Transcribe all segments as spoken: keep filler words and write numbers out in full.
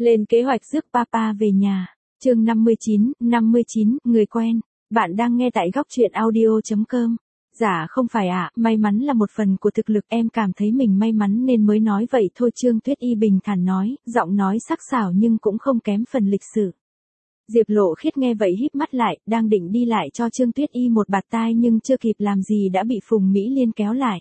Lên kế hoạch rước papa về nhà. Chương năm mươi chín, năm mươi chín, người quen. Bạn đang nghe tại góc truyện audio chấm com. Dạ không phải ạ, à, may mắn là một phần của thực lực, em cảm thấy mình may mắn nên mới nói vậy thôi. Trương Tuyết Y bình thản nói, giọng nói sắc sảo nhưng cũng không kém phần lịch sự. Diệp Lộ Khiết nghe vậy híp mắt lại, đang định đi lại cho Trương Tuyết Y một bạt tai nhưng chưa kịp làm gì đã bị Phùng Mỹ Liên kéo lại.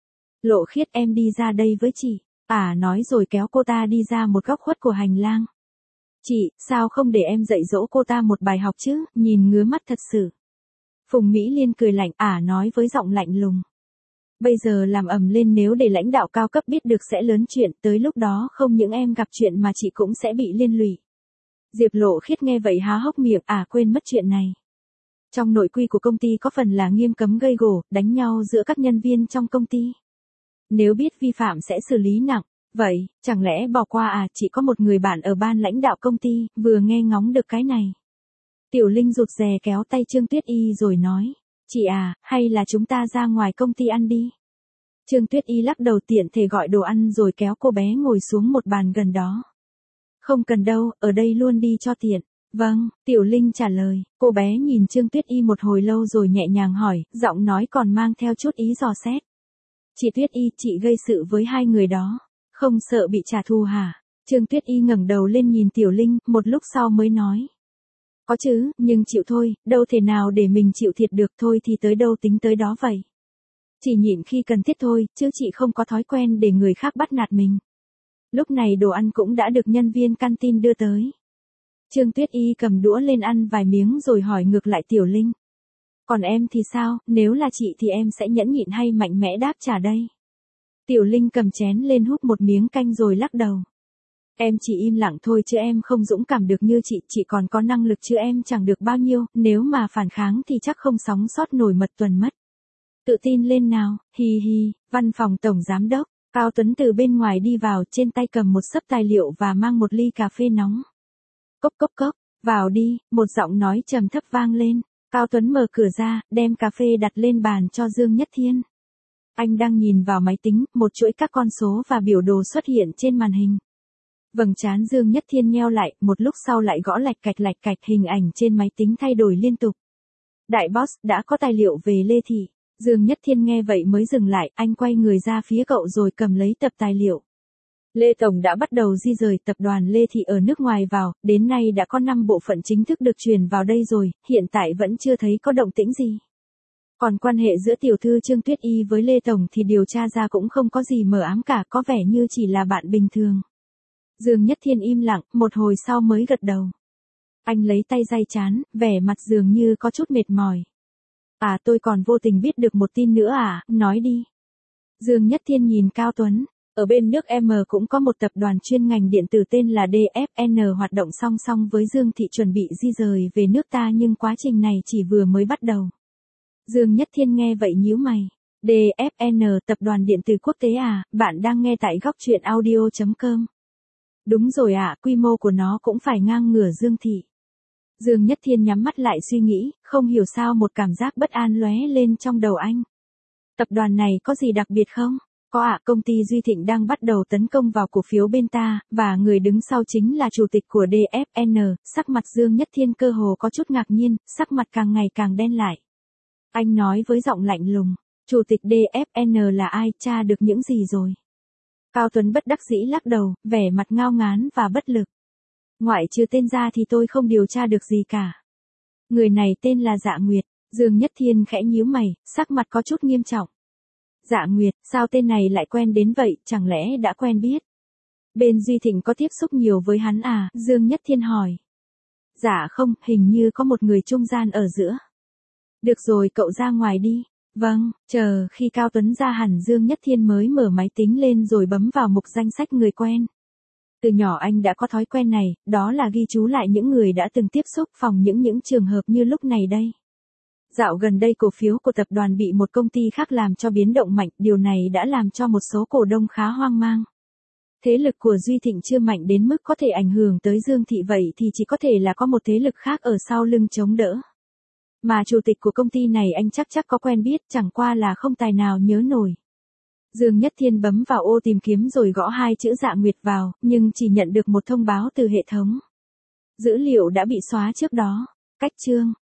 Lộ Khiết, em đi ra đây với chị. À nói rồi kéo cô ta đi ra một góc khuất của hành lang. Chị, sao không để em dạy dỗ cô ta một bài học chứ, nhìn ngứa mắt thật sự. Phùng Mỹ Liên cười lạnh, ả nói với giọng lạnh lùng. Bây giờ làm ầm lên nếu để lãnh đạo cao cấp biết được sẽ lớn chuyện, tới lúc đó không những em gặp chuyện mà chị cũng sẽ bị liên lụy. Diệp Lộ Khiết nghe vậy há hốc miệng, à quên mất chuyện này. Trong nội quy của công ty có phần là nghiêm cấm gây gổ, đánh nhau giữa các nhân viên trong công ty. Nếu biết vi phạm sẽ xử lý nặng. Vậy, chẳng lẽ bỏ qua à, chỉ có một người bạn ở ban lãnh đạo công ty, vừa nghe ngóng được cái này. Tiểu Linh rụt rè kéo tay Trương Tuyết Y rồi nói, chị à, hay là chúng ta ra ngoài công ty ăn đi. Trương Tuyết Y lắc đầu, tiện thể gọi đồ ăn rồi kéo cô bé ngồi xuống một bàn gần đó. Không cần đâu, ở đây luôn đi cho tiện. Vâng, Tiểu Linh trả lời, cô bé nhìn Trương Tuyết Y một hồi lâu rồi nhẹ nhàng hỏi, giọng nói còn mang theo chút ý dò xét. Chị Tuyết Y, chị gây sự với hai người đó. Không sợ bị trả thù hả? Trương Tuyết Y ngẩng đầu lên nhìn Tiểu Linh, một lúc sau mới nói. Có chứ, nhưng chịu thôi, đâu thể nào để mình chịu thiệt được, thôi thì tới đâu tính tới đó vậy. Chỉ nhịn khi cần thiết thôi, chứ chị không có thói quen để người khác bắt nạt mình. Lúc này đồ ăn cũng đã được nhân viên canteen đưa tới. Trương Tuyết Y cầm đũa lên ăn vài miếng rồi hỏi ngược lại Tiểu Linh. Còn em thì sao, nếu là chị thì em sẽ nhẫn nhịn hay mạnh mẽ đáp trả đây? Tiểu Linh cầm chén lên húp một miếng canh rồi lắc đầu. Em chỉ im lặng thôi chứ em không dũng cảm được như chị, chị còn có năng lực chứ em chẳng được bao nhiêu, nếu mà phản kháng thì chắc không sóng sót nổi mật tuần mất. Tự tin lên nào, hi hi. Văn phòng tổng giám đốc, Cao Tuấn từ bên ngoài đi vào, trên tay cầm một xấp tài liệu và mang một ly cà phê nóng. Cốc cốc cốc, vào đi, một giọng nói trầm thấp vang lên. Cao Tuấn mở cửa ra, đem cà phê đặt lên bàn cho Dương Nhất Thiên. Anh đang nhìn vào máy tính, một chuỗi các con số và biểu đồ xuất hiện trên màn hình. Vầng trán Dương Nhất Thiên nheo lại, một lúc sau lại gõ lạch cạch lạch cạch, hình ảnh trên máy tính thay đổi liên tục. Đại boss, đã có tài liệu về Lê Thị. Dương Nhất Thiên nghe vậy mới dừng lại, anh quay người ra phía cậu rồi cầm lấy tập tài liệu. Lê Tổng đã bắt đầu di rời tập đoàn Lê Thị ở nước ngoài vào, đến nay đã có năm bộ phận chính thức được chuyển vào đây rồi, hiện tại vẫn chưa thấy có động tĩnh gì. Còn quan hệ giữa tiểu thư Trương Tuyết Y với Lê Tổng thì điều tra ra cũng không có gì mờ ám cả, có vẻ như chỉ là bạn bình thường. Dương Nhất Thiên im lặng, một hồi sau mới gật đầu. Anh lấy tay day trán, vẻ mặt dường như có chút mệt mỏi. À tôi còn vô tình biết được một tin nữa à, nói đi. Dương Nhất Thiên nhìn Cao Tuấn, ở bên nước M cũng có một tập đoàn chuyên ngành điện tử tên là đê ép en hoạt động song song với Dương Thị chuẩn bị di rời về nước ta nhưng quá trình này chỉ vừa mới bắt đầu. Dương Nhất Thiên nghe vậy nhíu mày. đê ép en, tập đoàn điện tử quốc tế à, bạn đang nghe tại góc truyện audio chấm com. Đúng rồi ạ, à, quy mô của nó cũng phải ngang ngửa Dương Thị. Dương Nhất Thiên nhắm mắt lại suy nghĩ, không hiểu sao một cảm giác bất an lóe lên trong đầu anh. Tập đoàn này có gì đặc biệt không? Có ạ, à, công ty Duy Thịnh đang bắt đầu tấn công vào cổ phiếu bên ta, và người đứng sau chính là chủ tịch của đê ép en, sắc mặt Dương Nhất Thiên cơ hồ có chút ngạc nhiên, sắc mặt càng ngày càng đen lại. Anh nói với giọng lạnh lùng, chủ tịch đê ép en là ai, tra được những gì rồi? Cao Tuấn bất đắc dĩ lắc đầu, vẻ mặt ngao ngán và bất lực. Ngoại trừ tên ra thì tôi không điều tra được gì cả. Người này tên là Dạ Nguyệt. Dương Nhất Thiên khẽ nhíu mày, sắc mặt có chút nghiêm trọng. Dạ Nguyệt, sao tên này lại quen đến vậy, chẳng lẽ đã quen biết? Bên Duy Thịnh có tiếp xúc nhiều với hắn à, Dương Nhất Thiên hỏi. Dạ không, hình như có một người trung gian ở giữa. Được rồi, cậu ra ngoài đi. Vâng, chờ khi Cao Tuấn ra hẳn Dương Nhất Thiên mới mở máy tính lên rồi bấm vào mục danh sách người quen. Từ nhỏ anh đã có thói quen này, đó là ghi chú lại những người đã từng tiếp xúc, phòng những những trường hợp như lúc này đây. Dạo gần đây cổ phiếu của tập đoàn bị một công ty khác làm cho biến động mạnh, điều này đã làm cho một số cổ đông khá hoang mang. Thế lực của Duy Thịnh chưa mạnh đến mức có thể ảnh hưởng tới Dương Thị, vậy thì chỉ có thể là có một thế lực khác ở sau lưng chống đỡ. Mà chủ tịch của công ty này anh chắc chắc có quen biết, chẳng qua là không tài nào nhớ nổi. Dương Nhất Thiên bấm vào ô tìm kiếm rồi gõ hai chữ Dạ Nguyệt vào, nhưng chỉ nhận được một thông báo từ hệ thống. Dữ liệu đã bị xóa trước đó. Cách chương